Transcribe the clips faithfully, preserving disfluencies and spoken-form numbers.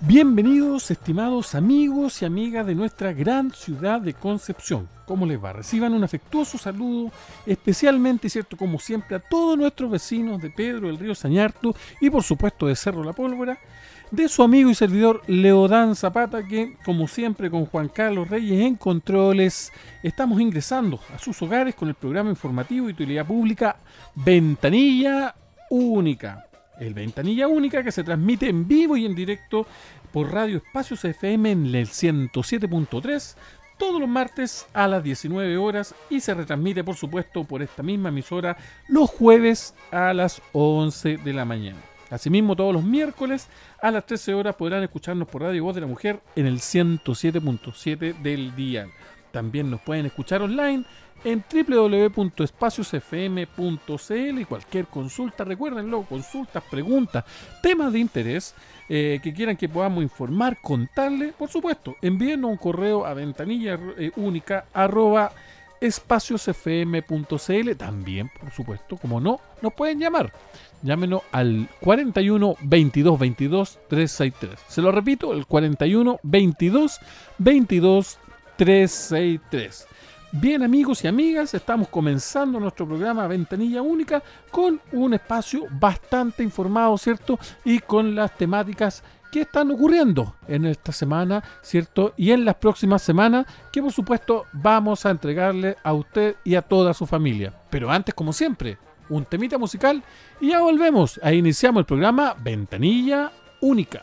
Bienvenidos, estimados amigos y amigas de nuestra gran ciudad de Concepción. ¿Cómo les va? Reciban un afectuoso saludo, especialmente, cierto, como siempre, a todos nuestros vecinos de Pedro del Río Sañarto y, por supuesto, de Cerro La Pólvora, de su amigo y servidor Leodán Zapata, que, como siempre, con Juan Carlos Reyes en controles, estamos ingresando a sus hogares con el programa informativo de utilidad pública Ventanilla Única. El Ventanilla Única, que se transmite en vivo y en directo por Radio Espacios F M en el ciento siete punto tres todos los martes a las diecinueve horas y se retransmite, por supuesto, por esta misma emisora los jueves a las once de la mañana. Asimismo, todos los miércoles a las trece horas podrán escucharnos por Radio Voz de la Mujer en el ciento siete punto siete del dial. También nos pueden escuchar online en doble u doble u doble u punto espacios f m punto c l y cualquier consulta, recuérdenlo, consultas, preguntas, temas de interés eh, que quieran que podamos informar, contarles, por supuesto, envíenos un correo a ventanilla única arroba espacios f m punto c l. También, por supuesto, como no, nos pueden llamar. Llámenos al cuarenta y uno, veintidós, veintidós, trescientos sesenta y tres. Se lo repito, el cuarenta y uno, veintidós, veintidós, trescientos sesenta y tres. Bien, amigos y amigas, estamos comenzando nuestro programa Ventanilla Única con un espacio bastante informado, ¿cierto? Y con las temáticas que están ocurriendo en esta semana, ¿cierto? Y en las próximas semanas, que por supuesto vamos a entregarle a usted y a toda su familia. Pero antes, como siempre, un temita musical y ya volvemos. Ahí iniciamos el programa Ventanilla Única.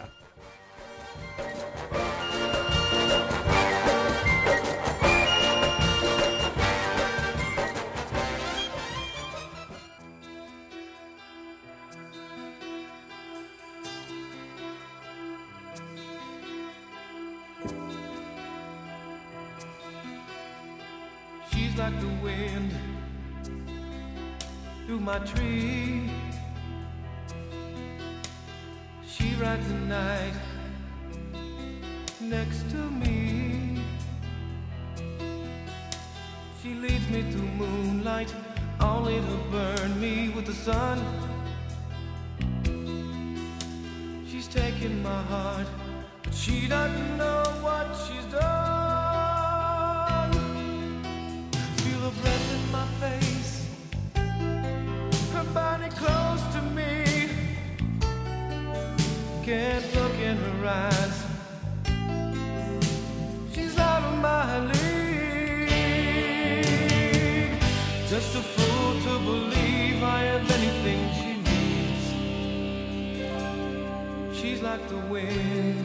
Like the wind through my tree, she rides the night next to me. She leads me through moonlight, only to burn me with the sun. She's taken my heart, but she doesn't know what she's done. Her breath in my face, her body close to me. Can't look in her eyes, she's out of my league. Just a fool to believe I have anything she needs. She's like the wind.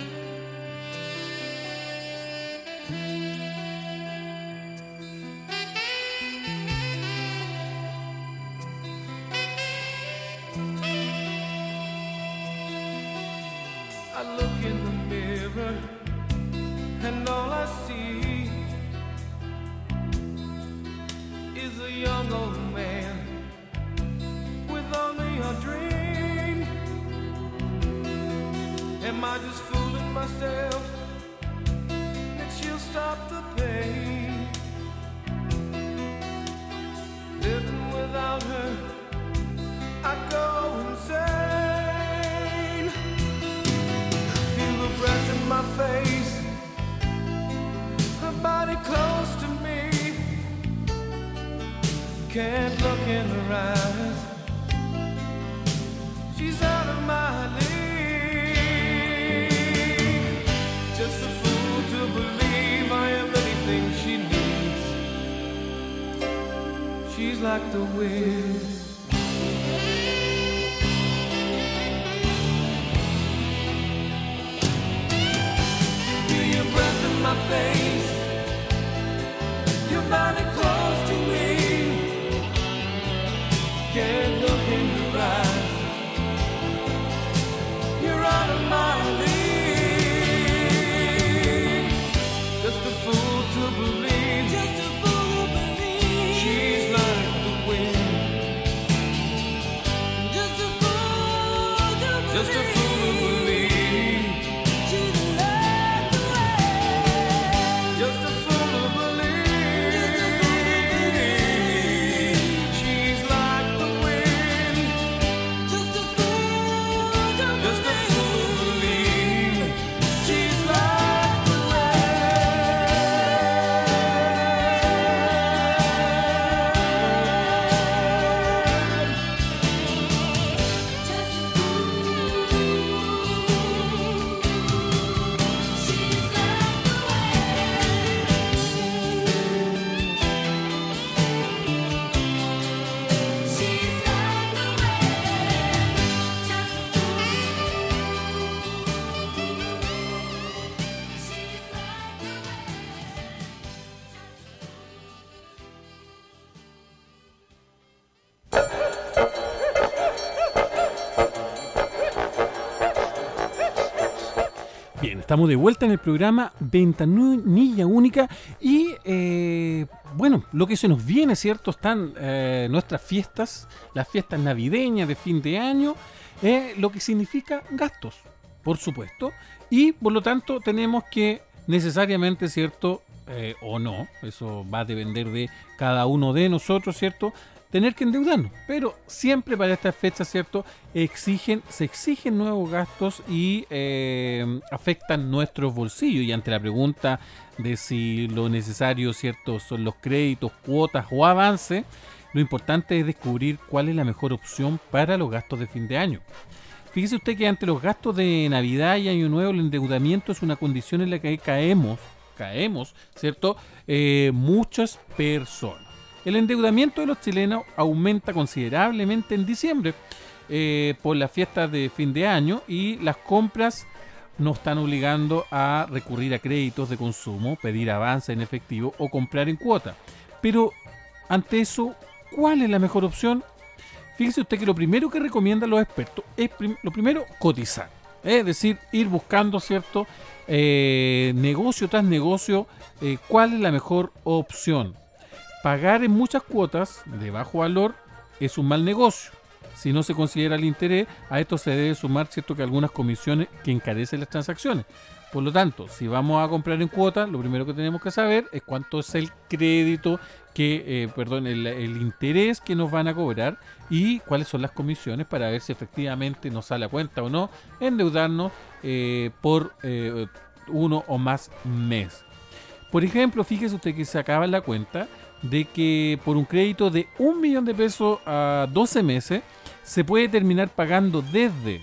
And all I see is a young old man with only a dream. Am I just fooling myself that she'll stop the pain? Living without her, I go insane. Feel the breath in my face, her body close to me. Can't look in her eyes, she's out of my league. Just a fool to believe I am anything she needs. She's like the wind. Feel your breath in my face, your body close to me. Can't look in your eyes, you're out of my league. Just a fool to believe, just a fool to believe. She's like the wind. Just a fool to believe, just a fool to believe. She's like the wind. Just a fool to believe. Estamos de vuelta en el programa Ventanilla Única y eh, bueno, lo que se nos viene, ¿cierto? Están eh, nuestras fiestas, las fiestas navideñas de fin de año, eh, lo que significa gastos, por supuesto, y por lo tanto tenemos que necesariamente, ¿cierto? Eh, o no, eso va a depender de cada uno de nosotros, ¿cierto? Tener que endeudarnos, pero siempre para estas fechas, ¿cierto? Exigen, se exigen nuevos gastos y eh, afectan nuestros bolsillos. Y ante la pregunta de si lo necesario, ¿cierto? Son los créditos, cuotas o avance, lo importante es descubrir cuál es la mejor opción para los gastos de fin de año. Fíjese usted que ante los gastos de Navidad y Año Nuevo, el endeudamiento es una condición en la que caemos, caemos, ¿cierto? Eh, muchas personas. El endeudamiento de los chilenos aumenta considerablemente en diciembre eh, por las fiestas de fin de año y las compras nos están obligando a recurrir a créditos de consumo, pedir avance en efectivo o comprar en cuota. Pero ante eso, ¿cuál es la mejor opción? Fíjese usted que lo primero que recomiendan los expertos es prim- lo primero cotizar, es decir, ir buscando, ¿cierto? Eh, negocio tras negocio, eh, ¿cuál es la mejor opción? Pagar en muchas cuotas de bajo valor es un mal negocio. Si no se considera el interés, a esto se debe sumar, cierto, que algunas comisiones que encarecen las transacciones. Por lo tanto, si vamos a comprar en cuotas, lo primero que tenemos que saber es cuánto es el crédito, que, eh, perdón, el, el interés que nos van a cobrar y cuáles son las comisiones para ver si efectivamente nos sale a cuenta o no endeudarnos eh, por eh, uno o más meses. Por ejemplo, fíjese usted que se acaba en la cuenta de que por un crédito de un millón de pesos a doce meses se puede terminar pagando desde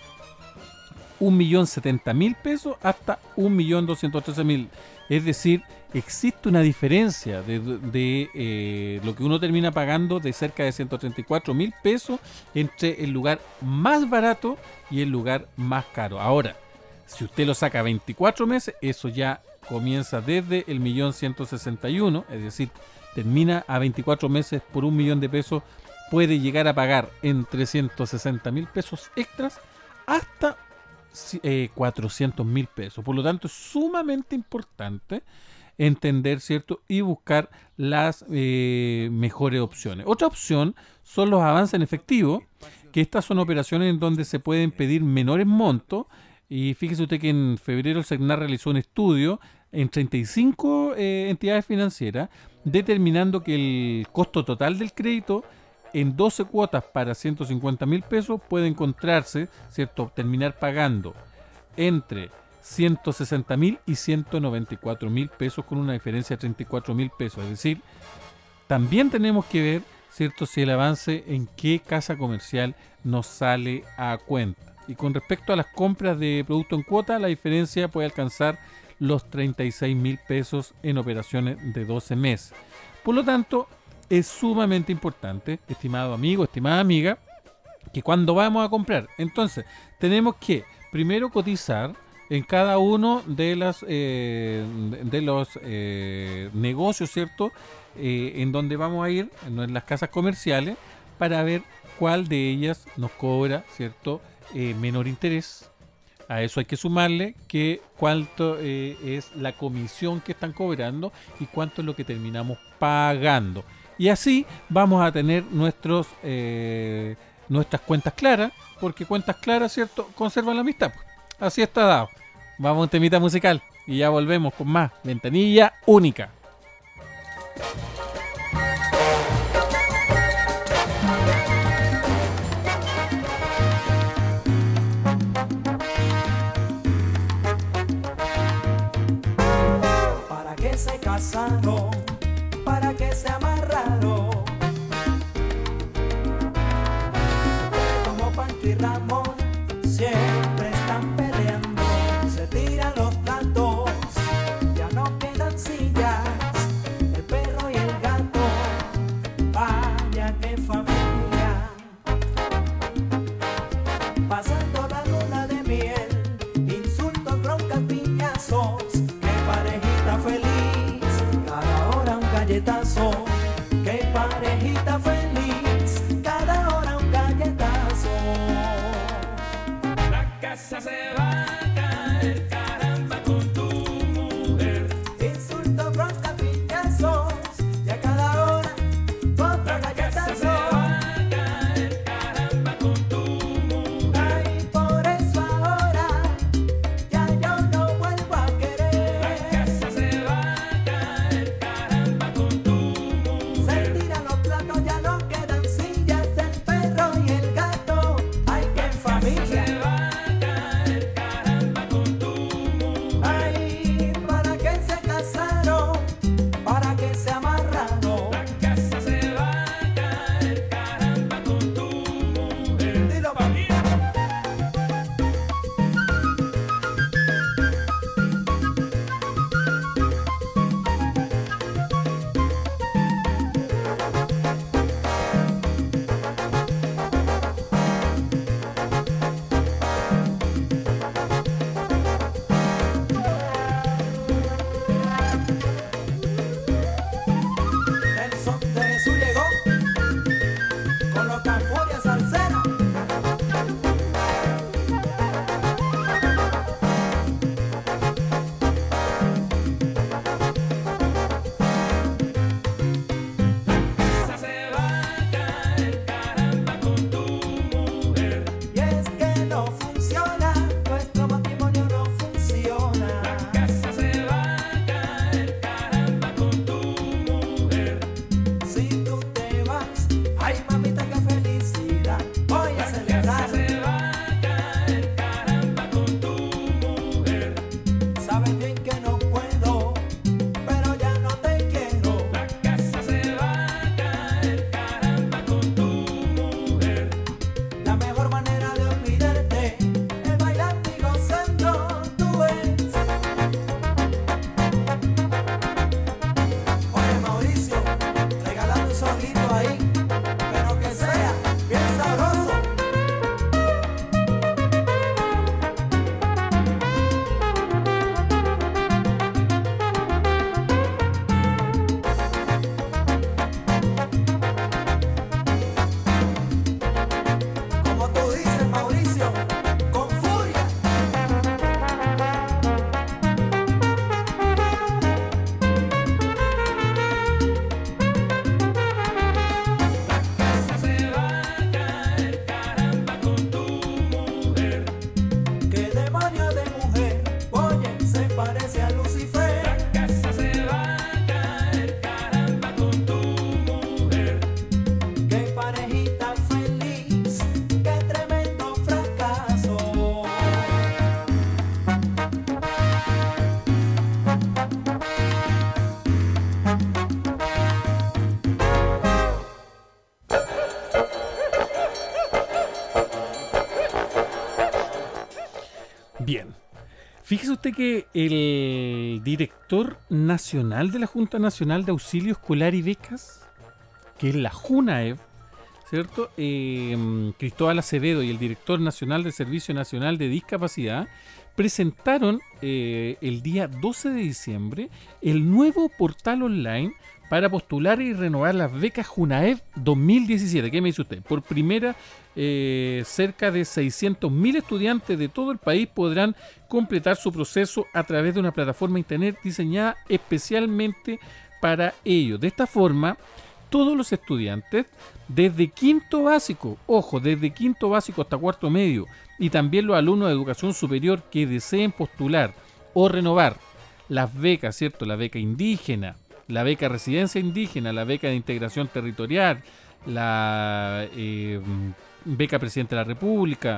un millón setenta mil pesos hasta un millón doscientos trece mil. Es decir, existe una diferencia de, de eh, lo que uno termina pagando de cerca de ciento treinta y cuatro mil pesos entre el lugar más barato y el lugar más caro. Ahora, si usted lo saca a veinticuatro meses, eso ya comienza desde el millón ciento sesenta y uno, es decir, termina a veinticuatro meses por un millón de pesos, puede llegar a pagar entre ciento sesenta mil pesos extras hasta eh, cuatrocientos mil pesos. Por lo tanto, es sumamente importante entender, ¿cierto? Y buscar las eh, mejores opciones. Otra opción son los avances en efectivo, que estas son operaciones en donde se pueden pedir menores montos. Y fíjese usted que en febrero el SECNAR realizó un estudio en treinta y cinco eh, entidades financieras, determinando que el costo total del crédito en doce cuotas para ciento cincuenta mil pesos puede encontrarse, ¿cierto? Terminar pagando entre ciento sesenta mil y ciento noventa y cuatro mil pesos, con una diferencia de treinta y cuatro mil pesos. Es decir, también tenemos que ver, ¿cierto?, si el avance en qué casa comercial nos sale a cuenta. Y con respecto a las compras de producto en cuota, la diferencia puede alcanzar los treinta y seis mil pesos en operaciones de doce meses. Por lo tanto, es sumamente importante, estimado amigo, estimada amiga, que cuando vamos a comprar, entonces tenemos que primero cotizar en cada uno de las eh, de los eh, negocios, ¿cierto?, eh, en donde vamos a ir, en las casas comerciales, para ver cuál de ellas nos cobra, ¿cierto?, eh, menor interés. A eso hay que sumarle que cuánto eh, es la comisión que están cobrando y cuánto es lo que terminamos pagando. Y así vamos a tener nuestros eh, nuestras cuentas claras, porque cuentas claras, ¿cierto?, conservan la amistad. Así está dado. Vamos a un temita musical y ya volvemos con más Ventanilla Única. ¿Para qué se casaron? ¿Para qué se amarraron? Como Pancho y Ramón siempre están peleando, se tiran los platos, ya no quedan sillas, el perro y el gato, vaya que familia. Pasando la luna de miel, insultos, broncas, piñazos, qué parejita feliz, cada hora un galletazo, qué parejita feliz, cada hora un galletazo. Bien. Fíjese usted que el director nacional de la Junta Nacional de Auxilio Escolar y Becas, que es la JUNAEB, ¿cierto? Eh, Cristóbal Acevedo y el director nacional del Servicio Nacional de Discapacidad presentaron eh, el día doce de diciembre el nuevo portal online para postular y renovar las becas JUNAEB dos mil diecisiete. ¿Qué me dice usted? Por primera, eh, cerca de seiscientos mil estudiantes de todo el país podrán completar su proceso a través de una plataforma internet diseñada especialmente para ello. De esta forma, todos los estudiantes, desde quinto básico, ojo, desde quinto básico hasta cuarto medio, y también los alumnos de educación superior que deseen postular o renovar las becas, ¿cierto? La beca indígena, la beca residencia indígena, la beca de integración territorial, la eh, beca presidente de la República,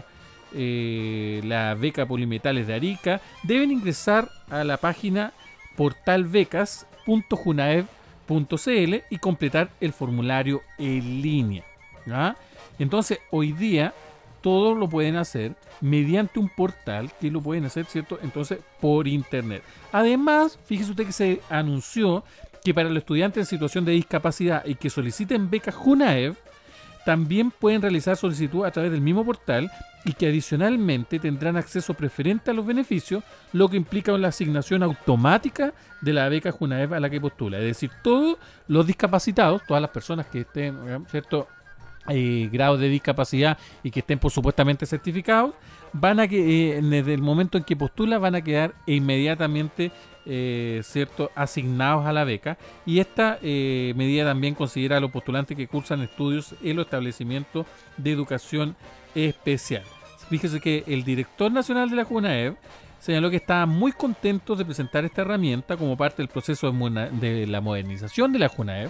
eh, la beca polimetales de Arica, deben ingresar a la página portal becas punto junaeb punto c l y completar el formulario en línea, ¿ya? Entonces, hoy día todos lo pueden hacer mediante un portal que lo pueden hacer, ¿cierto? Entonces, por internet. Además, fíjese usted que se anunció que para los estudiantes en situación de discapacidad y que soliciten becas JUNAEB, también pueden realizar solicitud a través del mismo portal y que adicionalmente tendrán acceso preferente a los beneficios, lo que implica la asignación automática de la beca JUNAEB a la que postula. Es decir, todos los discapacitados, todas las personas que estén, ¿cierto?, Eh, grados de discapacidad y que estén por supuestamente certificados, van a que eh, desde el momento en que postula van a quedar inmediatamente eh, cierto asignados a la beca, y esta eh, medida también considera a los postulantes que cursan estudios en los establecimientos de educación especial. Fíjese que el director nacional de la JUNAEB señaló que estaban muy contentos de presentar esta herramienta como parte del proceso de, mona- de la modernización de la JUNAEB.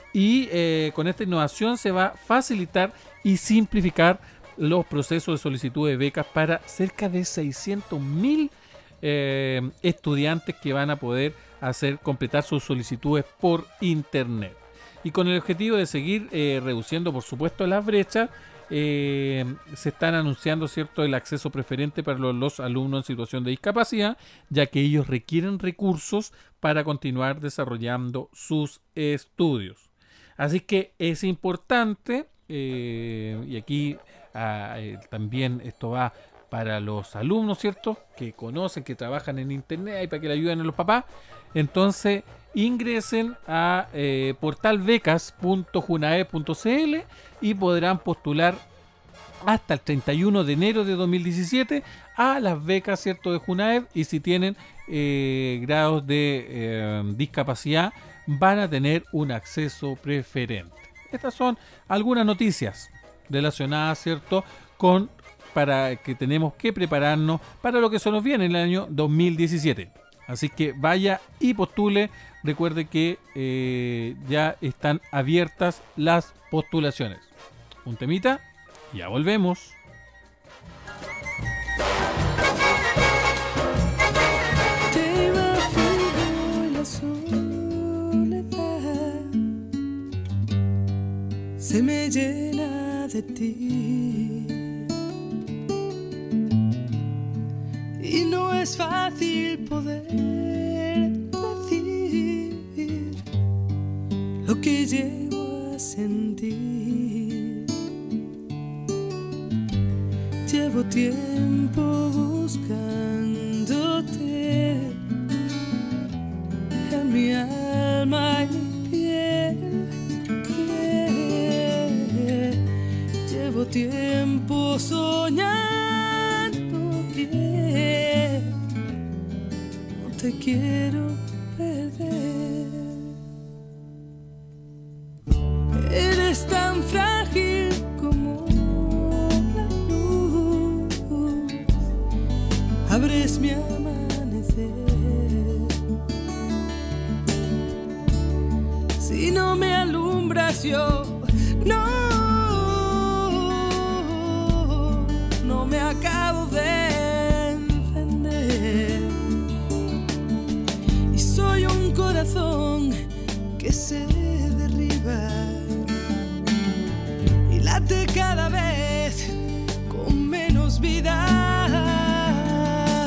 Y eh, con esta innovación se va a facilitar y simplificar los procesos de solicitud de becas para cerca de seiscientos mil eh, estudiantes que van a poder hacer completar sus solicitudes por internet. Y con el objetivo de seguir eh, reduciendo, por supuesto, las brechas, eh, se están anunciando, ¿cierto?, el acceso preferente para los, los alumnos en situación de discapacidad, ya que ellos requieren recursos para continuar desarrollando sus estudios. Así que es importante, eh, y aquí ah, eh, también esto va para los alumnos, ¿cierto?, que conocen, que trabajan en internet y para que le ayuden a los papás. Entonces ingresen a eh, portal becas punto junaeb punto c l y podrán postular hasta el treinta y uno de enero de dos mil diecisiete a las becas, ¿cierto?, de JUNAEB, y si tienen eh, grados de eh, discapacidad van a tener un acceso preferente. Estas son algunas noticias relacionadas, ¿cierto?, con para que tenemos que prepararnos para lo que se nos viene en el año dos mil diecisiete. Así que vaya y postule. Recuerde que eh, ya están abiertas las postulaciones. Un temita, ya volvemos. Se me llena de ti y no es fácil poder decir lo que llevo a sentir. Llevo tiempo buscándote en mi alma y mi piel. Llevo tiempo soñando que no te quiero perder. Eres tan frágil como la luz, abres mi amanecer. Si no me alumbras yo no me acabo de encender, y soy un corazón que se derriba y late cada vez con menos vida.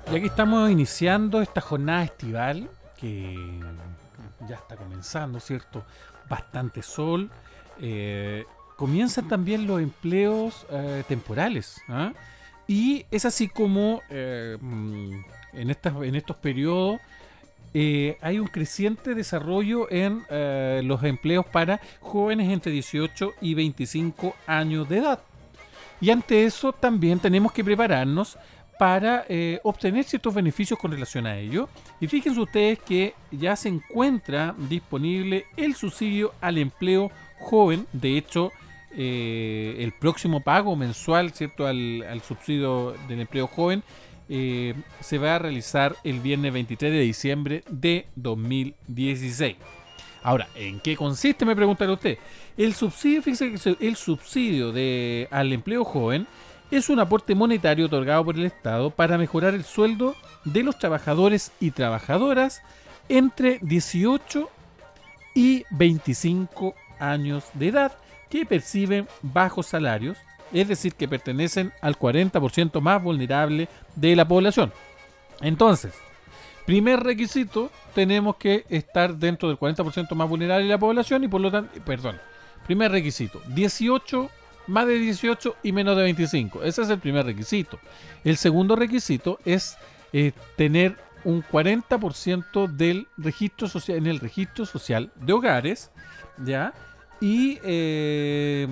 Y aquí estamos iniciando esta jornada estival que ya está comenzando, ¿cierto? Bastante sol. Eh, comienzan también los empleos eh, temporales, ¿ah? Y es así como eh, en, estas, en estos periodos eh, hay un creciente desarrollo en eh, los empleos para jóvenes entre dieciocho y veinticinco años de edad. Y ante eso también tenemos que prepararnos para eh, obtener ciertos beneficios con relación a ello. Y fíjense ustedes que ya se encuentra disponible el subsidio al empleo joven. De hecho, eh, el próximo pago mensual, ¿cierto?, al, al subsidio del empleo joven eh, se va a realizar el viernes veintitrés de diciembre de dos mil dieciséis. Ahora, ¿en qué consiste?, me preguntará usted. El subsidio, fíjese que el subsidio de, al empleo joven es un aporte monetario otorgado por el Estado para mejorar el sueldo de los trabajadores y trabajadoras entre dieciocho y veinticinco años de edad que perciben bajos salarios, es decir, que pertenecen al cuarenta por ciento más vulnerable de la población. Entonces, primer requisito, tenemos que estar dentro del cuarenta por ciento más vulnerable de la población y por lo tanto, perdón, primer requisito, dieciocho, más de dieciocho y menos de veinticinco. Ese es el primer requisito. El segundo requisito es eh, tener un cuarenta por ciento del registro social, en el registro social de hogares, ¿ya? Y, eh,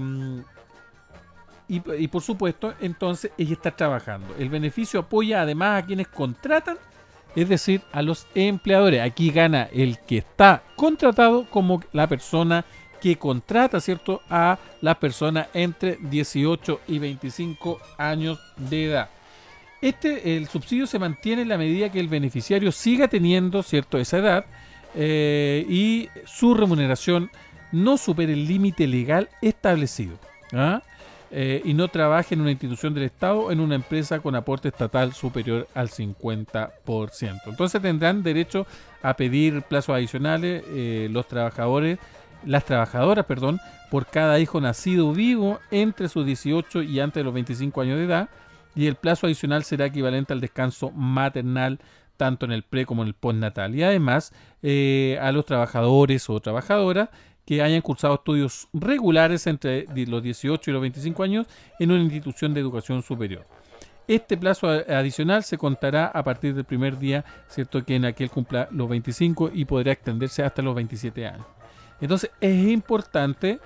y, y por supuesto, entonces ella está trabajando. El beneficio apoya además a quienes contratan, es decir, a los empleadores. Aquí gana el que está contratado como la persona que contrata, ¿cierto?, a las personas entre dieciocho y veinticinco años de edad. Este, el subsidio se mantiene en la medida que el beneficiario siga teniendo, ¿cierto?, esa edad eh, y su remuneración no supere el límite legal establecido, ¿ah? eh, y no trabaje en una institución del Estado o en una empresa con aporte estatal superior al cincuenta por ciento. Entonces tendrán derecho a pedir plazos adicionales eh, los trabajadores las trabajadoras, perdón, por cada hijo nacido vivo entre sus dieciocho y antes de los veinticinco años de edad, y el plazo adicional será equivalente al descanso maternal tanto en el pre como en el postnatal. Y además eh, a los trabajadores o trabajadoras que hayan cursado estudios regulares entre los dieciocho y los veinticinco años en una institución de educación superior. Este plazo adicional se contará a partir del primer día, ¿cierto?, que en aquel cumpla los veinticinco y podrá extenderse hasta los veintisiete años. Entonces es importante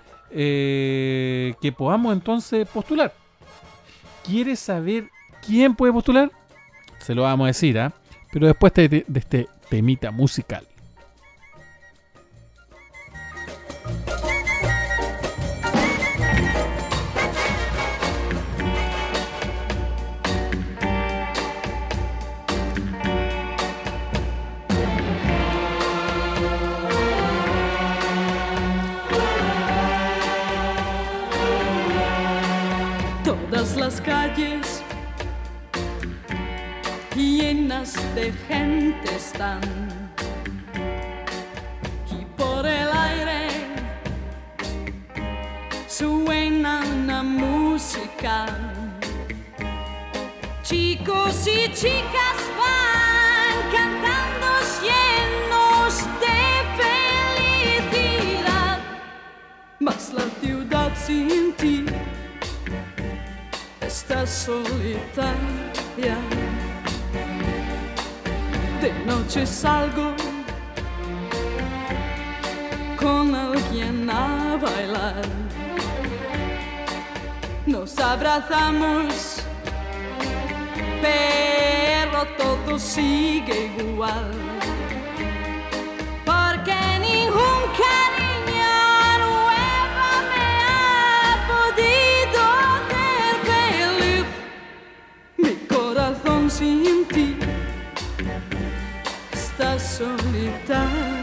eh, que podamos entonces postular. ¿Quieres saber quién puede postular? Se lo vamos a decir, ¿ah? ¿eh? Pero después de, de este temita musical. Las calles llenas de gente están y por el aire suena una música. Chicos y chicas van cantando llenos de felicidad, mas la ciudad sin ti está solitaria. De noche salgo con alguien a bailar, nos abrazamos, pero todo sigue igual, porque ningún cariño nuevo me ha podido hacer feliz. Mi corazón sin ti está solitario.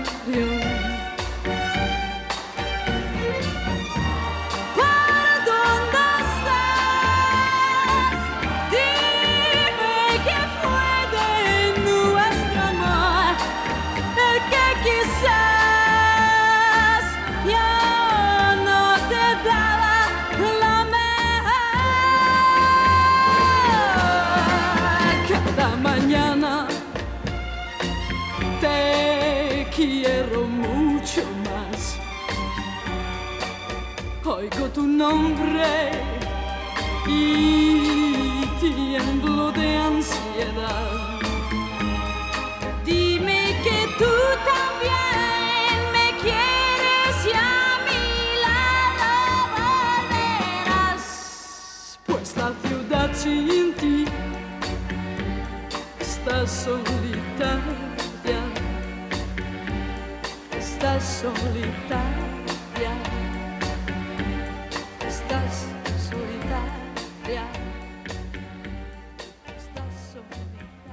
Mañana oigo tu nombre y tiemblo de ansiedad. Dime que tú también me quieres y a mi lado volverás, pues la ciudad sin ti está solitaria, está solitaria, estás solitaria, estás solitaria.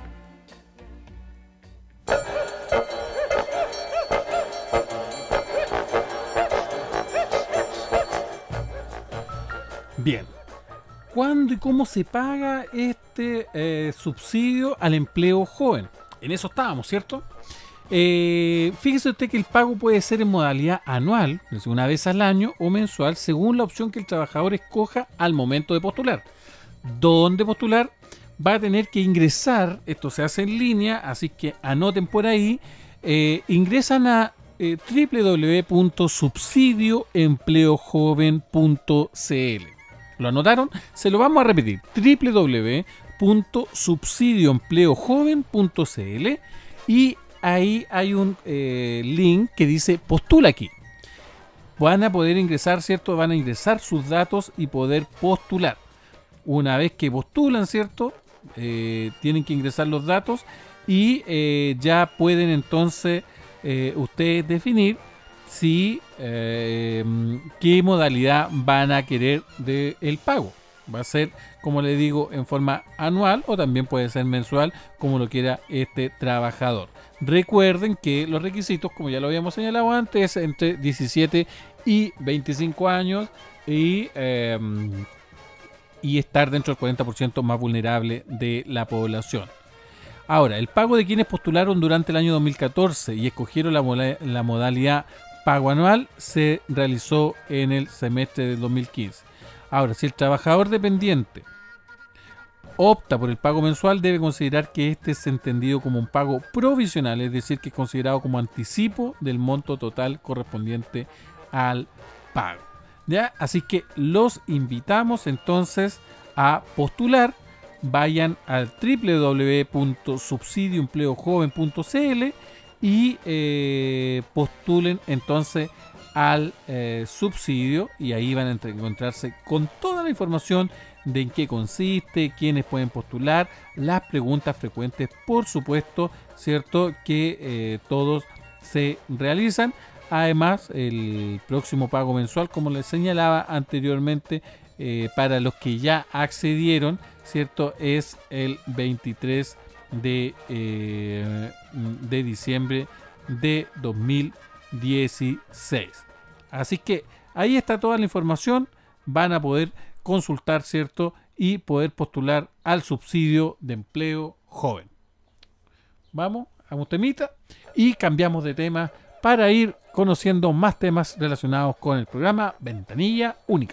Bien. ¿Cuándo y cómo se paga este eh, subsidio al empleo joven? En eso estábamos, ¿cierto? Eh, fíjese usted que el pago puede ser en modalidad anual, es decir, una vez al año, o mensual, según la opción que el trabajador escoja al momento de postular. ¿Dónde postular? Va a tener que ingresar, esto se hace en línea, así que anoten por ahí, eh, ingresan a eh, doble u doble u doble u punto subsidio empleo joven punto c l. ¿Lo anotaron? Se lo vamos a repetir. doble u doble u doble u punto subsidio empleo joven punto c l y ahí hay un eh, link que dice postula aquí. Van a poder ingresar, ¿cierto? Van a ingresar sus datos y poder postular. Una vez que postulan, ¿cierto? Eh, tienen que ingresar los datos y eh, ya pueden entonces eh, ustedes definir si eh, qué modalidad van a querer del pago. Va a ser, como les digo, en forma anual o también puede ser mensual, como lo quiera este trabajador. Recuerden que los requisitos, como ya lo habíamos señalado antes, entre diecisiete y veinticinco años y, eh, y estar dentro del cuarenta por ciento más vulnerable de la población. Ahora, el pago de quienes postularon durante el año dos mil catorce y escogieron la, mola- la modalidad pago anual se realizó en el semestre del dos mil quince. Ahora, si el trabajador dependiente opta por el pago mensual, debe considerar que este es entendido como un pago provisional, es decir, que es considerado como anticipo del monto total correspondiente al pago. ¿Ya? Así que los invitamos entonces a postular. Vayan al doble u doble u doble u punto subsidio empleo joven punto c l y eh, postulen entonces al eh, subsidio y ahí van a encontrarse con toda la información de en qué consiste, quiénes pueden postular, las preguntas frecuentes, por supuesto, cierto, que eh, todos se realizan. Además, el próximo pago mensual, como les señalaba anteriormente, eh, para los que ya accedieron, cierto, es el veintitrés de, eh, de diciembre de dos mil dieciséis. Así que ahí está toda la información, van a poder consultar, ¿cierto? Y poder postular al subsidio de empleo joven. Vamos a un temita y cambiamos de tema para ir conociendo más temas relacionados con el programa Ventanilla Única.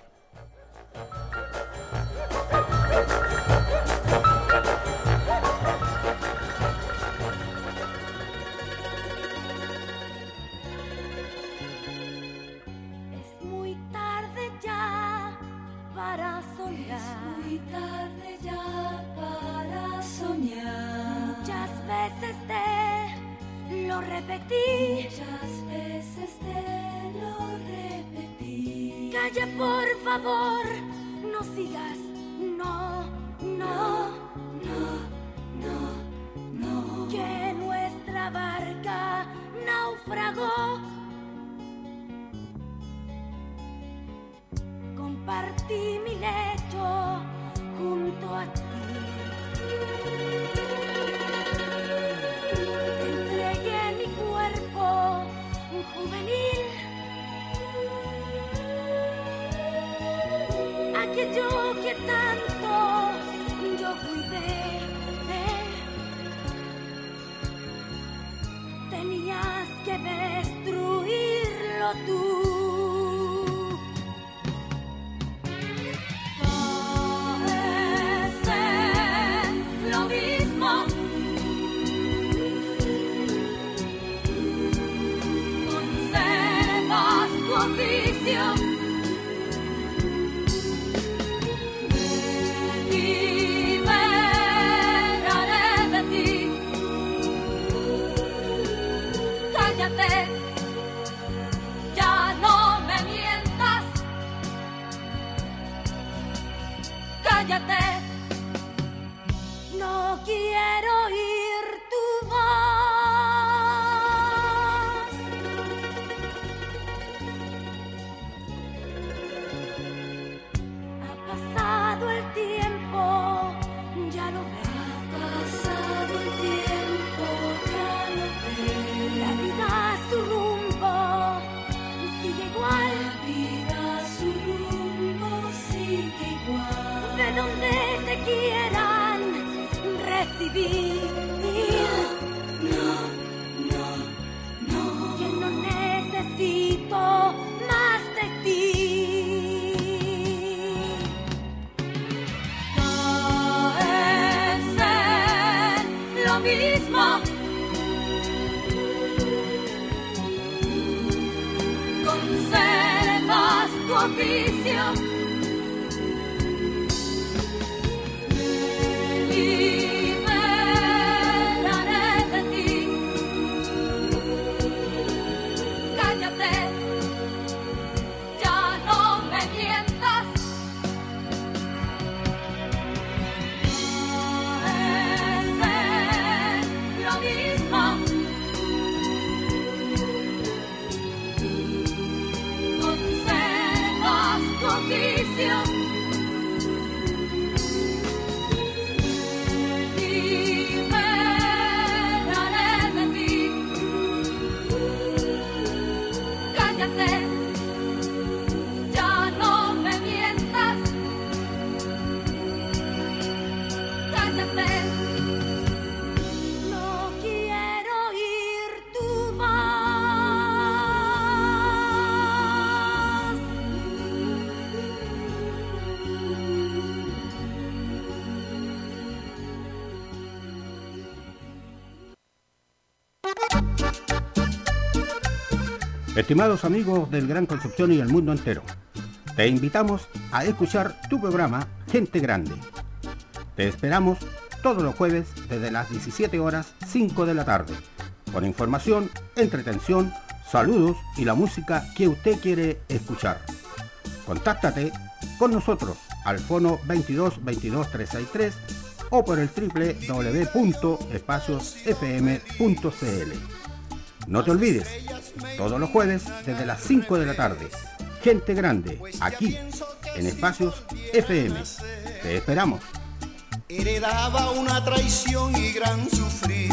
Lo repetí, muchas veces te lo repetí. Calla, por favor, no sigas, no, no, no, no, no. Que nuestra barca naufragó. Compartí mi lecho junto a ti. Juvenil, aquello que tanto yo cuidé, tenías que destruirlo tú. Parece lo mismo. vivir. No, no, no. Que no necesito más de ti. No es lo mismo. Conservas tu oficio. Estimados amigos del Gran Concepción y el mundo entero, te invitamos a escuchar tu programa Gente Grande. Te esperamos todos los jueves desde las diecisiete horas cinco de la tarde, con información, entretención, saludos y la música que usted quiere escuchar. Contáctate con nosotros al fono veintidós veintidós trescientos sesenta y tres o por el doble u doble u doble u punto espacios f m punto c l. No te olvides, todos los jueves desde las cinco de la tarde, Gente Grande, aquí en Espacios F M. Te esperamos. Heredaba una traición y gran sufrir.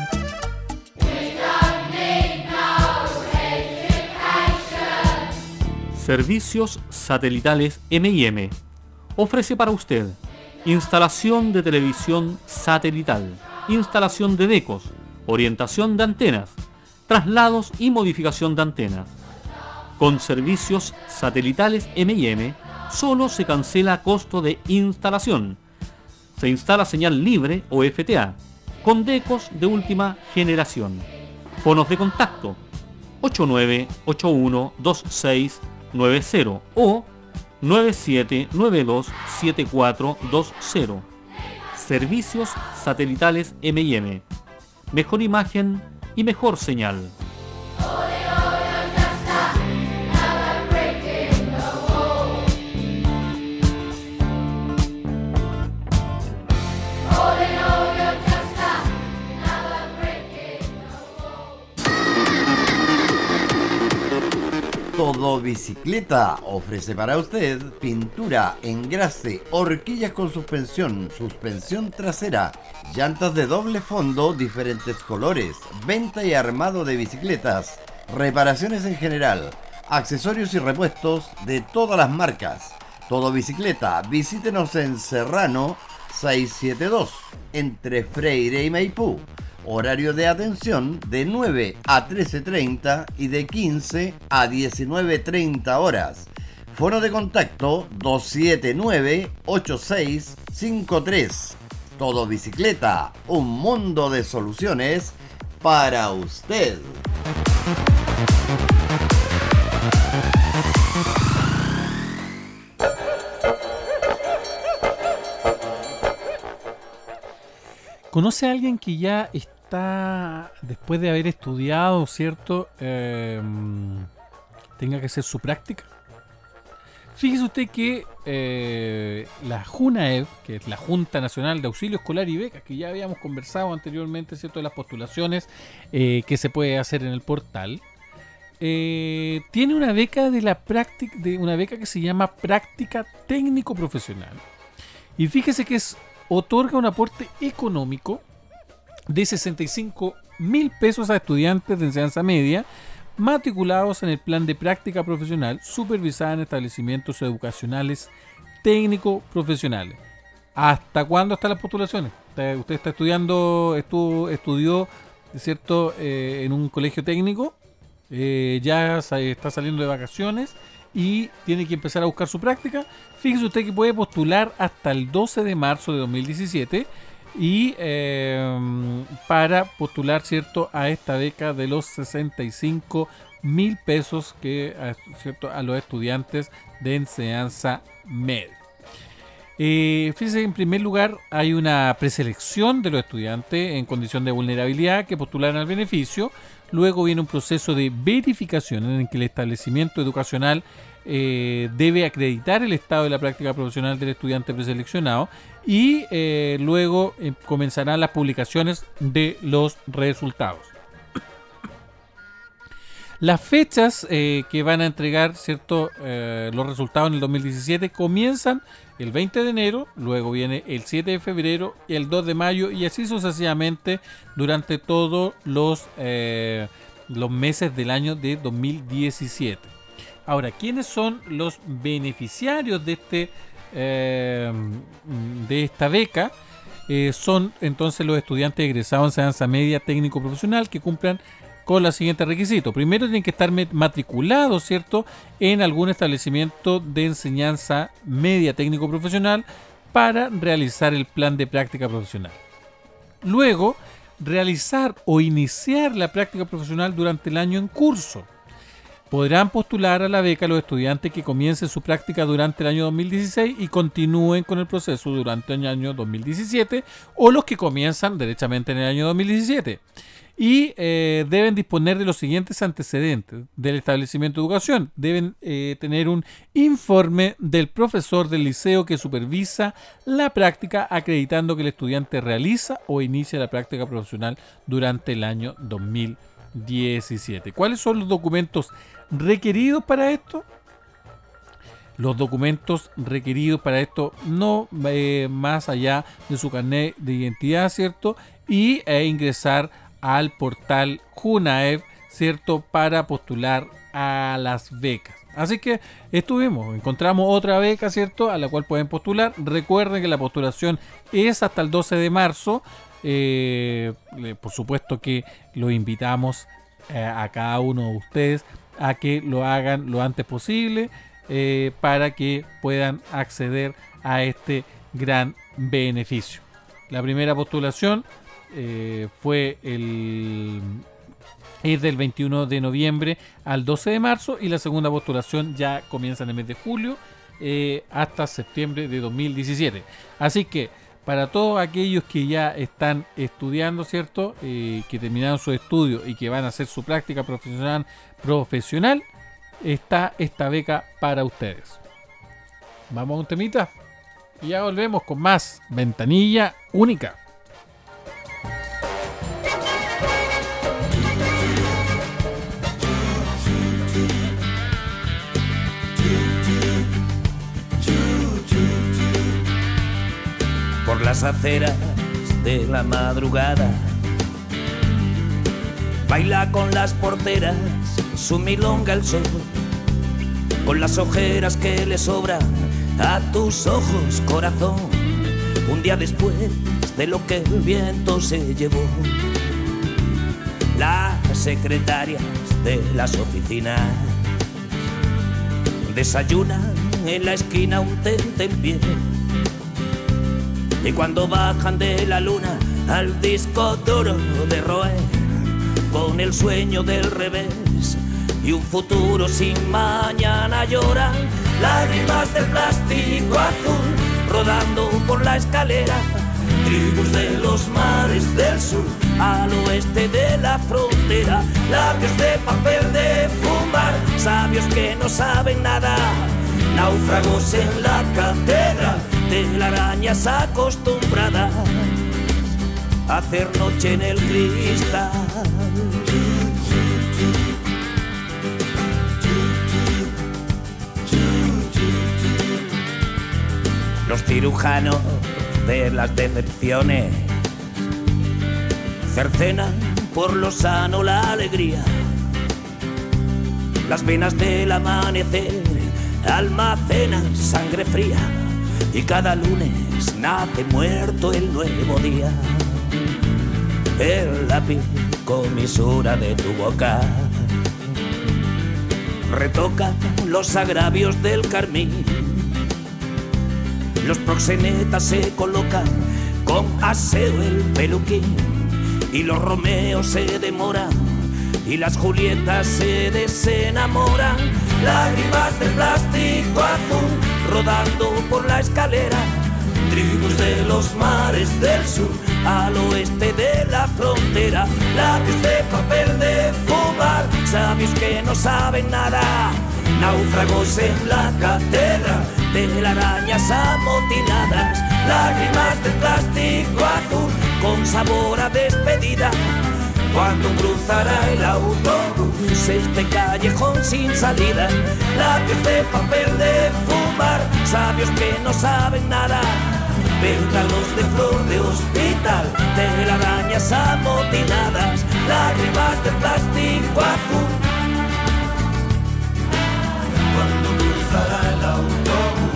Servicios Satelitales eme y eme ofrece para usted instalación de televisión satelital, instalación de decos, orientación de antenas, traslados y modificación de antenas. Con Servicios Satelitales eme y eme solo se cancela a costo de instalación. Se instala señal libre o F T A con decos de última generación. Fonos de contacto ocho nueve ocho uno dos seis nueve cero o nueve siete nueve dos siete cuatro dos cero. Servicios Satelitales eme y eme. Mejor imagen y mejor señal. Todo Bicicleta ofrece para usted pintura, engrase, horquillas con suspensión, suspensión trasera, llantas de doble fondo, diferentes colores, venta y armado de bicicletas, reparaciones en general, accesorios y repuestos de todas las marcas. Todo Bicicleta, visítenos en Serrano seiscientos setenta y dos, entre Freire y Maipú. Horario de atención de nueve a trece treinta y de quince a diecinueve treinta horas. Fono de contacto dos siete nueve ocho seis cinco tres. Todo Bicicleta, un mundo de soluciones para usted. ¿Conoce a alguien que ya está, después de haber estudiado, cierto, eh, tenga que hacer su práctica? Fíjese usted que eh, la JUNAEB, que es la Junta Nacional de Auxilio Escolar y Becas, que ya habíamos conversado anteriormente, cierto, de las postulaciones eh, que se puede hacer en el portal, eh, tiene una beca de la práctica, de una beca que se llama Práctica Técnico Profesional. Y fíjese que es otorga un aporte económico de sesenta y cinco mil pesos a estudiantes de enseñanza media matriculados en el plan de práctica profesional supervisada en establecimientos educacionales técnico-profesionales. ¿Hasta cuándo están las postulaciones? está, usted está estudiando, estu, estudió, ¿cierto?, eh, en un colegio técnico, eh, ya sa- está saliendo de vacaciones y tiene que empezar a buscar su práctica. Fíjese usted que puede postular hasta el doce de marzo de dos mil diecisiete y eh, para postular, ¿cierto?, a esta beca de los sesenta y cinco mil pesos que, ¿cierto?, a los estudiantes de enseñanza media. Eh, fíjense, en primer lugar hay una preselección de los estudiantes en condición de vulnerabilidad que postularán al beneficio. Luego viene un proceso de verificación en el que el establecimiento educacional eh, debe acreditar el estado de la práctica profesional del estudiante preseleccionado y eh, luego eh, comenzarán las publicaciones de los resultados. Las fechas eh, que van a entregar, ¿cierto?, eh, los resultados en el dos mil diecisiete comienzan el veinte de enero, luego viene el siete de febrero y el dos de mayo y así sucesivamente durante todos los, eh, los meses del año de dos mil diecisiete. Ahora, ¿quiénes son los beneficiarios de, este, eh, de esta beca? Eh, son entonces los estudiantes egresados en enseñanza media técnico profesional que cumplan con los siguientes requisitos. Primero, tienen que estar matriculados, ¿cierto?, en algún establecimiento de enseñanza media técnico profesional para realizar el plan de práctica profesional. Luego, realizar o iniciar la práctica profesional durante el año en curso. Podrán postular a la beca los estudiantes que comiencen su práctica durante el año dos mil dieciséis y continúen con el proceso durante el año dos mil diecisiete o los que comienzan derechamente en el año dos mil diecisiete. Y eh, deben disponer de los siguientes antecedentes del establecimiento de educación. Deben eh, tener un informe del profesor del liceo que supervisa la práctica, acreditando que el estudiante realiza o inicia la práctica profesional durante el año dos mil diecisiete. ¿Cuáles son los documentos requeridos para esto? Los documentos requeridos para esto no eh, más allá de su carnet de identidad, ¿cierto? Y eh, ingresar al portal Junaev, ¿cierto?, para postular a las becas. Así que estuvimos, encontramos otra beca, ¿cierto?, a la cual pueden postular. Recuerden que la postulación es hasta el doce de marzo. Eh, por supuesto que los invitamos eh, a cada uno de ustedes a que lo hagan lo antes posible eh, para que puedan acceder a este gran beneficio. La primera postulación Eh, fue el es del veintiuno de noviembre al doce de marzo y la segunda postulación ya comienza en el mes de julio eh, hasta septiembre de dos mil diecisiete. Así que para todos aquellos que ya están estudiando, ¿cierto?, eh, que terminaron su estudio y que van a hacer su práctica profesional profesional, está esta beca para ustedes. Vamos a un temita y ya volvemos con más Ventanilla Única. Por las aceras de la madrugada baila con las porteras su milonga el sol, con las ojeras que le sobran a tus ojos, corazón, un día después de lo que el viento se llevó. Las secretarias de las oficinas desayunan en la esquina un tentempié, y cuando bajan de la luna al disco duro de roer, con el sueño del revés y un futuro sin mañana, lloran lágrimas de plástico azul rodando por la escalera. Tribus de los mares del sur al oeste de la frontera, labios de papel de fumar, sabios que no saben nada, náufragos en la catedral, telarañas acostumbradas a hacer noche en el cristal. Los cirujanos de las decepciones cercenan por lo sano la alegría. Las venas del amanecer almacenan sangre fría y cada lunes nace muerto el nuevo día. En la comisura de tu boca retoca los agravios del carmín. Los proxenetas se colocan con aseo el peluquín, y los Romeos se demoran y las Julietas se desenamoran. Lágrimas de plástico azul rodando por la escalera, tribus de los mares del sur al oeste de la frontera. Labios de papel de fumar, sabios que no saben nada, náufragos en la catedral, telarañas amotinadas. Lágrimas de plástico azul con sabor a despedida, cuando cruzará el autobús este callejón sin salida. Labios de papel de fumar, sabios que no saben nada, pétalos de flor de hospital, telarañas amotinadas. Lágrimas de plástico azul cuando cruzará el autobús.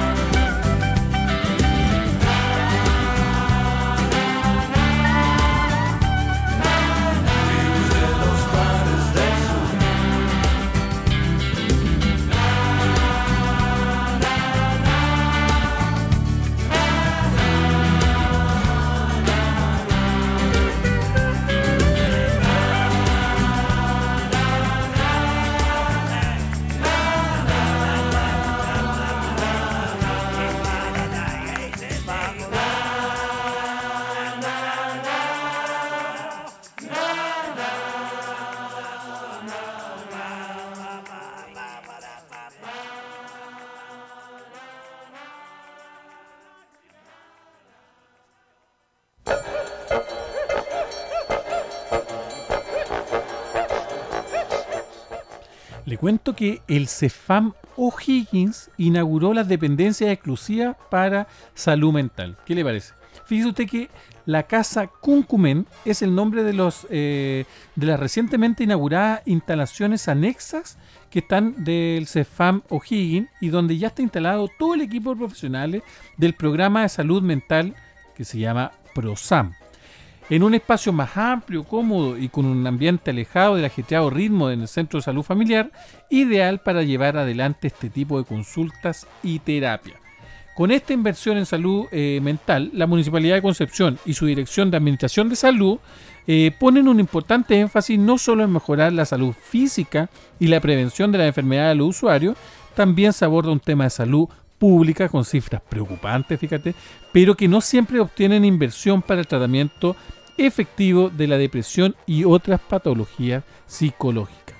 Le cuento que el Cefam O'Higgins inauguró las dependencias exclusivas para salud mental. ¿Qué le parece? Fíjese usted que la Casa Cuncumen es el nombre de los eh, de las recientemente inauguradas instalaciones anexas que están del Cefam O'Higgins, y donde ya está instalado todo el equipo de profesionales del programa de salud mental que se llama ProSam. En un espacio más amplio, cómodo y con un ambiente alejado del ajetreado ritmo del centro de salud familiar, ideal para llevar adelante este tipo de consultas y terapia. Con esta inversión en salud eh, mental, la Municipalidad de Concepción y su Dirección de Administración de Salud eh, ponen un importante énfasis no solo en mejorar la salud física y la prevención de las enfermedades de los usuarios, también se aborda un tema de salud pública con cifras preocupantes, fíjate, pero que no siempre obtienen inversión para el tratamiento efectivo de la depresión y otras patologías psicológicas.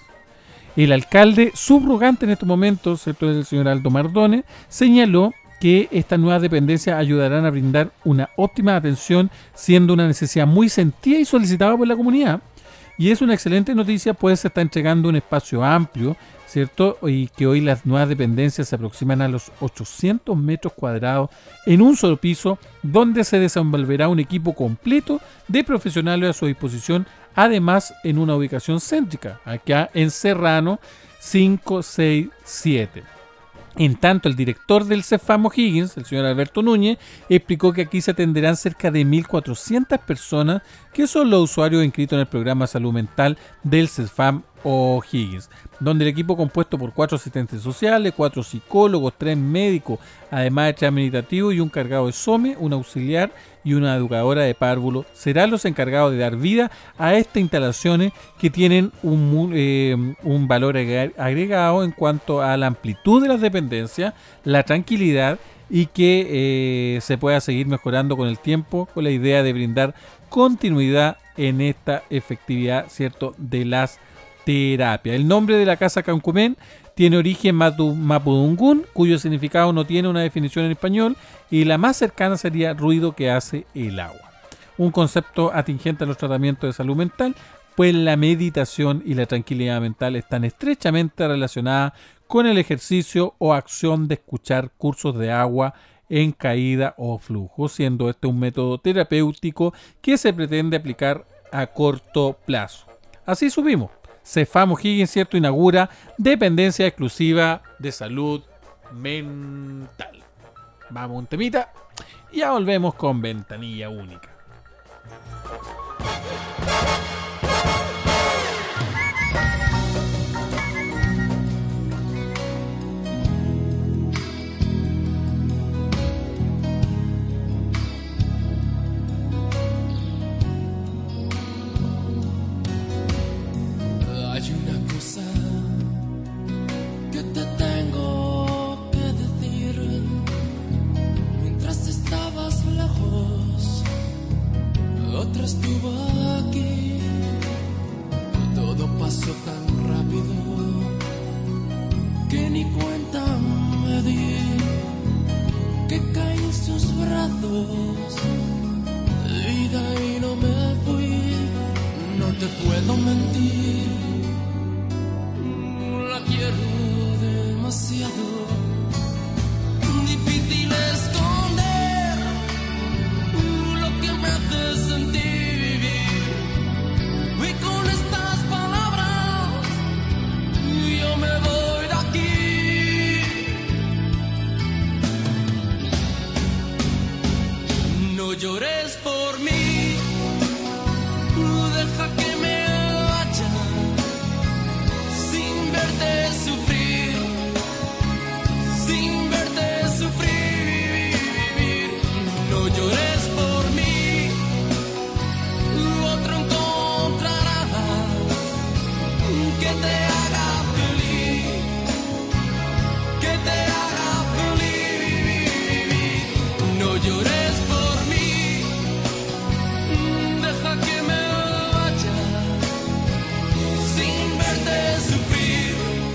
El alcalde subrogante en estos momentos, ¿cierto?, el señor Aldo Mardones, señaló que estas nuevas dependencias ayudarán a brindar una óptima atención, siendo una necesidad muy sentida y solicitada por la comunidad. Y es una excelente noticia, pues se está entregando un espacio amplio, ¿cierto? Y que hoy las nuevas dependencias se aproximan a los ochocientos metros cuadrados en un solo piso, donde se desenvolverá un equipo completo de profesionales a su disposición, además en una ubicación céntrica, acá en Serrano cinco seis siete. En tanto, el director del Cefam O'Higgins, el señor Alberto Núñez, explicó que aquí se atenderán cerca de mil cuatrocientas personas, que son los usuarios inscritos en el programa de salud mental del Cefam O'Higgins, donde el equipo compuesto por cuatro asistentes sociales, cuatro psicólogos, tres médicos, además de tres administrativos y un cargado de SOME, un auxiliar y una educadora de párvulo, serán los encargados de dar vida a estas instalaciones que tienen un, eh, un valor agregado en cuanto a la amplitud de las dependencias, la tranquilidad, y que eh, se pueda seguir mejorando con el tiempo, con la idea de brindar continuidad en esta efectividad, ¿cierto?, de las terapia. El nombre de la Casa Cuncumen tiene origen matu, mapudungún, cuyo significado no tiene una definición en español, y la más cercana sería ruido que hace el agua. Un concepto atingente a los tratamientos de salud mental, pues la meditación y la tranquilidad mental están estrechamente relacionadas con el ejercicio o acción de escuchar cursos de agua en caída o flujo, siendo este un método terapéutico que se pretende aplicar a corto plazo. Así subimos. Cefam O'Higgins, cierto, inaugura dependencia exclusiva de salud mental. Vamos a un temita y ya volvemos con Ventanilla Única. Hay una cosa que te tengo que decir. Mientras estabas lejos, otra estuvo aquí. Todo pasó tan rápido que ni cuenta me di que caí en sus brazos y de ahí no me fui. No te puedo mentir, la quiero demasiado. Difícil esconder lo que me hace sentir. Y con estas palabras yo me voy de aquí. No llores por mí, deja que me vaya sin verte sufrir, sin verte sufrir. No llores por mí, otro encontrará que te haga feliz, que te haga feliz. No llores por mí, deja que me vaya sin verte sufrir,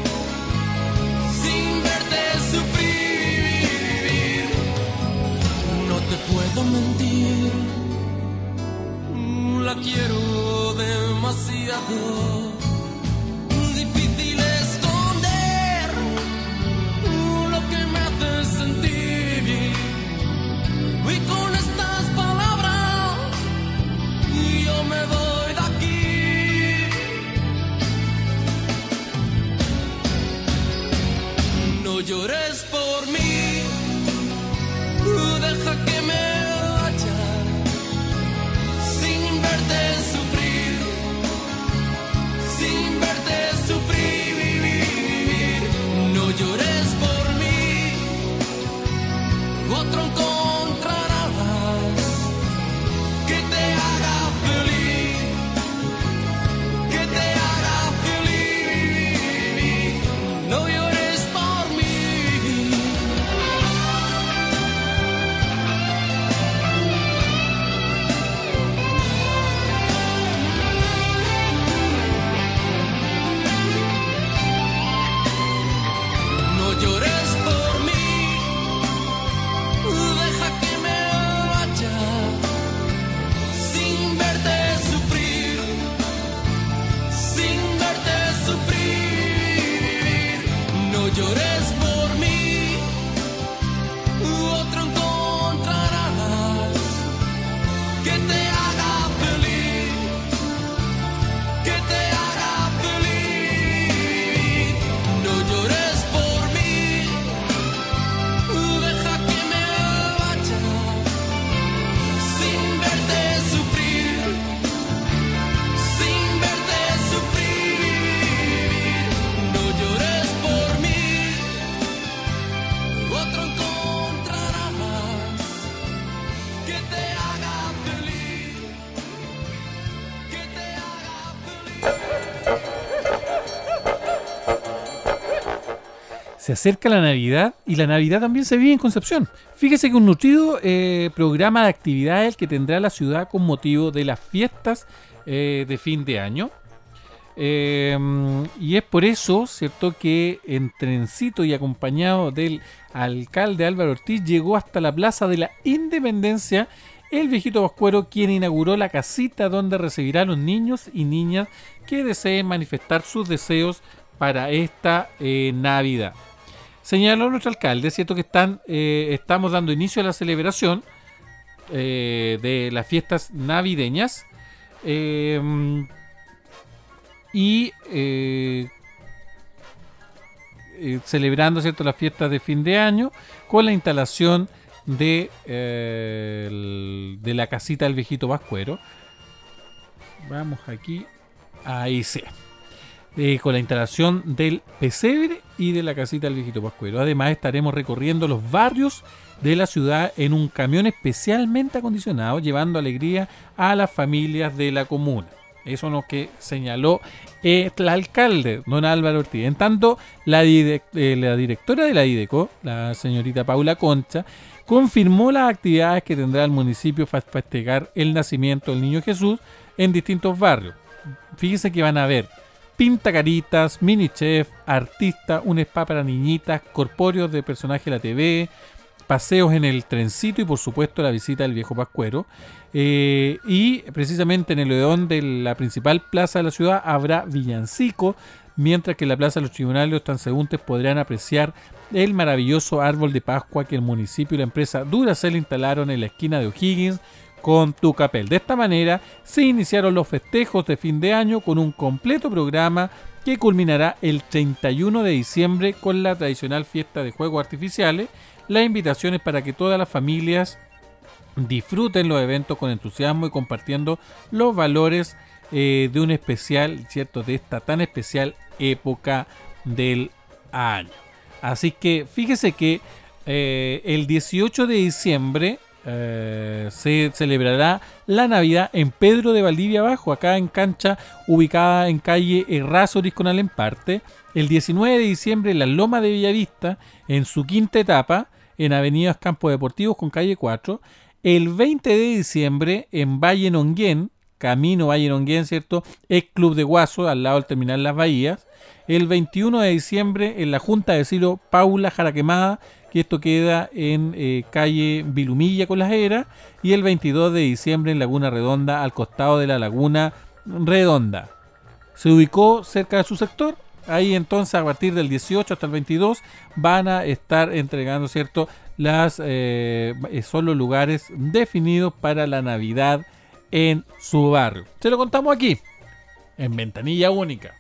sin verte sufrir. No te puedo mentir, la quiero demasiado. Difícil esconder lo que me hace sentir. Y con estas palabras yo me voy de aquí. No llores por mí, deja que me vaya sin verte sufrir, sin verte sufrir. No llores por mí, otro encontrarás que te haga feliz, que te haga feliz. No llores por mí. No llores por mí, deja que me vaya sin verte sufrir, sin verte sufrir. No llores por mí, otro encontrarás que te haga feliz, que te haga feliz. No llores por mí, deja que me vaya sin verte sufrir, sin verte sufrir. No llores por mí, otro encontrarás que te haga feliz, que te haga feliz. Se acerca la Navidad y la Navidad también se vive en Concepción. Fíjese que un nutrido eh, programa de actividades que tendrá la ciudad con motivo de las fiestas eh, de fin de año. Eh, y es por eso, ¿cierto?, que en trencito y acompañado del alcalde Álvaro Ortiz llegó hasta la Plaza de la Independencia el viejito Pascuero, quien inauguró la casita donde recibirá a los niños y niñas que deseen manifestar sus deseos para esta eh, Navidad. Señaló nuestro alcalde, es cierto que están, eh, estamos dando inicio a la celebración eh, de las fiestas navideñas eh, y eh, eh, celebrando, ¿cierto?, las fiestas de fin de año con la instalación de, eh, el, de la casita del viejito Pascuero. Vamos aquí, ahí sí. Eh, con la instalación del pesebre y de la casita del viejito Pascuero. Además estaremos recorriendo los barrios de la ciudad en un camión especialmente acondicionado, llevando alegría a las familias de la comuna. Eso es lo que señaló el alcalde, don Álvaro Ortiz. En tanto, la, direct, eh, la directora de la IDECO, la señorita Paula Concha, confirmó las actividades que tendrá el municipio para festejar el nacimiento del Niño Jesús en distintos barrios. Fíjense que van a haber pintacaritas, mini chef, artista, un spa para niñitas, corpóreos de personajes de la T V, paseos en el trencito y por supuesto la visita del viejo Pascuero. Eh, y precisamente en el león de la principal plaza de la ciudad habrá villancico, mientras que en la plaza de los tribunales los transeúntes podrán apreciar el maravilloso árbol de Pascua que el municipio y la empresa Duracell instalaron en la esquina de O'Higgins con Tucapel. De esta manera se iniciaron los festejos de fin de año con un completo programa que culminará el treinta y uno de diciembre con la tradicional fiesta de juegos artificiales. La invitación es para que todas las familias disfruten los eventos con entusiasmo y compartiendo los valores eh, de un especial, ¿cierto?, de esta tan especial época del año. Así que fíjese que eh, el dieciocho de diciembre eh, se celebrará la Navidad en Pedro de Valdivia Abajo, acá en cancha ubicada en calle Errázuriz con Alemparte. El diecinueve de diciembre en la Loma de Bellavista, en su quinta etapa, en Avenidas Campos Deportivos con calle cuatro. El veinte de diciembre en Valle Nonguén, camino Valle Nonguén, ¿cierto? Ex Club de Guaso, al lado del terminal Las Bahías. El veintiuno de diciembre en la Junta de Asilo Paula Jaraquemada, que esto queda en eh, calle Vilumilla con Las Heras. Y el veintidós de diciembre en Laguna Redonda, al costado de la Laguna Redonda. Se ubicó cerca de su sector. Ahí entonces a partir del dieciocho hasta el veintidós van a estar entregando, ¿cierto?, las eh, son los lugares definidos para la Navidad en su barrio. Se lo contamos aquí, en Ventanilla Única.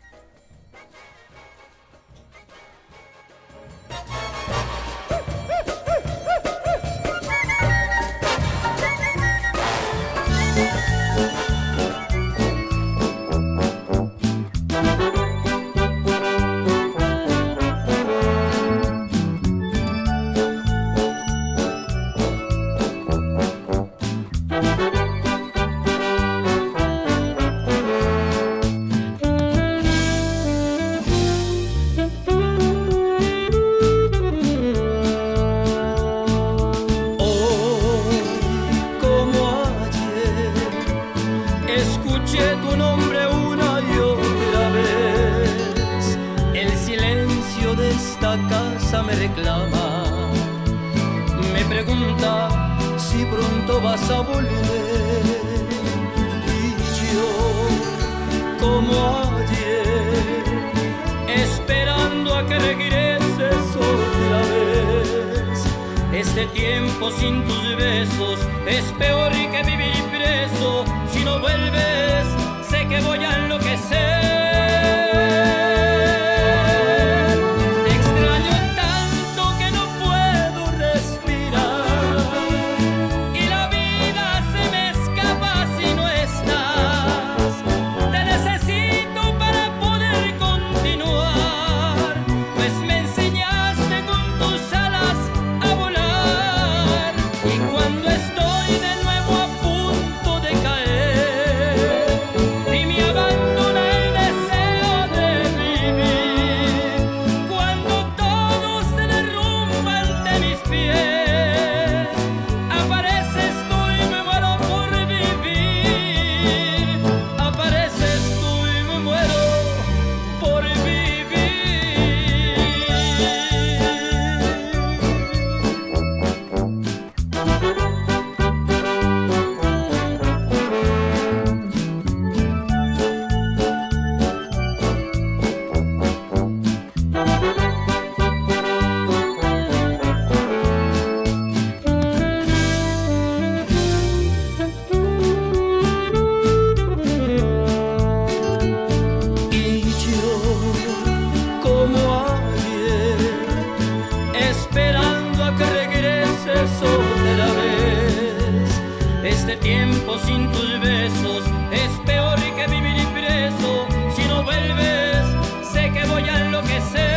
Me reclama, me pregunta si pronto vas a volver. Y yo, como ayer, esperando a que regreses otra vez. Este tiempo sin tus besos es peor que vivir preso. Si no vuelves, sé que voy a enloquecer. Cuando estoy de nuevo a punto tiempo sin tus besos es peor que vivir preso. Si no vuelves, sé que voy a enloquecer.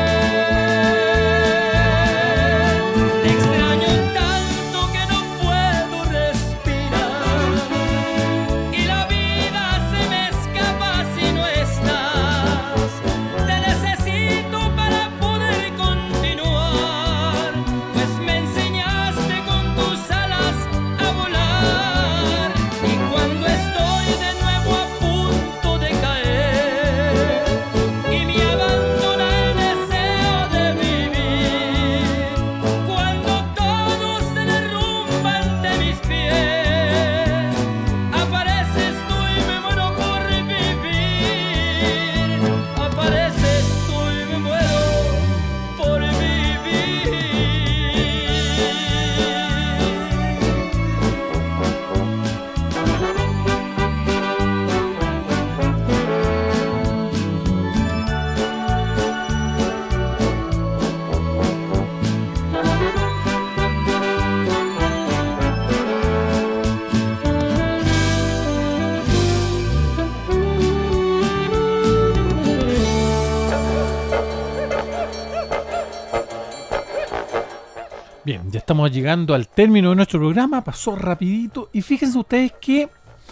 Te extraño tanto que no puedo respirar y la vida se me escapa si no estás. Te necesito para poder continuar, pues me enseñaste con tus alas a volar. Y cuando estoy de nuevo a punto de caer y me abandona el deseo de vivir, cuando todo se derrumba ante mis pies, apareces tú y me muero por vivir. Apareces tú y me muero por vivir. Bien, ya estamos llegando al término de nuestro programa, pasó rapidito y fíjense ustedes que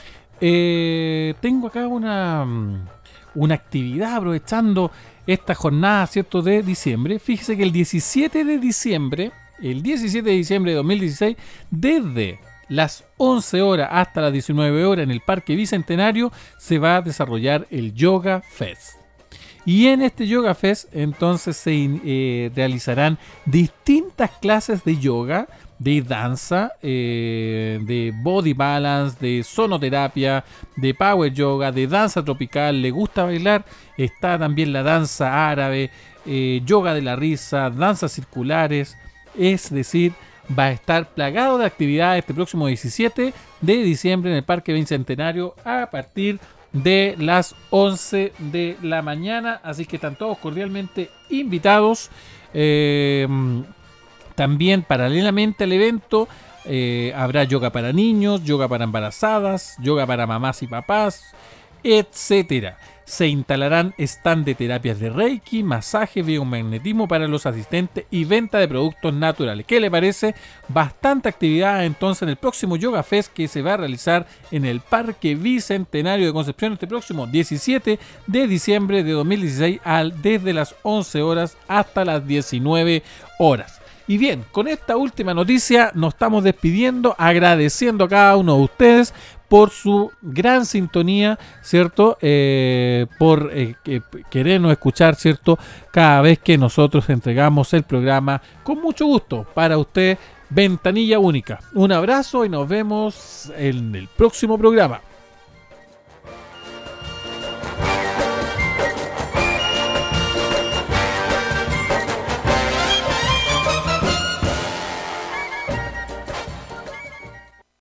eh, tengo acá una, mm, una actividad aprovechando esta jornada, ¿cierto?, de diciembre. Fíjense que el diecisiete de diciembre, el diecisiete de diciembre de dos mil dieciséis, desde las once horas hasta las diecinueve horas en el Parque Bicentenario se va a desarrollar el Yoga Fest. Y en este Yoga Fest entonces se eh, realizarán distintas clases de yoga, de danza, eh, de body balance, de sonoterapia, de power yoga, de danza tropical. ¿Le gusta bailar? Está también la danza árabe, eh, yoga de la risa, danzas circulares. Es decir, va a estar plagado de actividades este próximo diecisiete de diciembre en el Parque Bicentenario a partir de las once de la mañana, así que están todos cordialmente invitados. Eh, también paralelamente al evento eh, habrá yoga para niños, yoga para embarazadas, yoga para mamás y papás, etcétera. Se instalarán stand de terapias de Reiki, masaje, biomagnetismo para los asistentes y venta de productos naturales. ¿Qué le parece? Bastante actividad entonces en el próximo Yoga Fest que se va a realizar en el Parque Bicentenario de Concepción este próximo diecisiete de diciembre de dos mil dieciséis al, desde las once horas hasta las diecinueve horas. Y bien, con esta última noticia nos estamos despidiendo, agradeciendo a cada uno de ustedes por su gran sintonía, ¿cierto? Eh, por eh, que, querernos escuchar, ¿cierto? Cada vez que nosotros entregamos el programa con mucho gusto para usted, Ventanilla Única. Un abrazo y nos vemos en el próximo programa.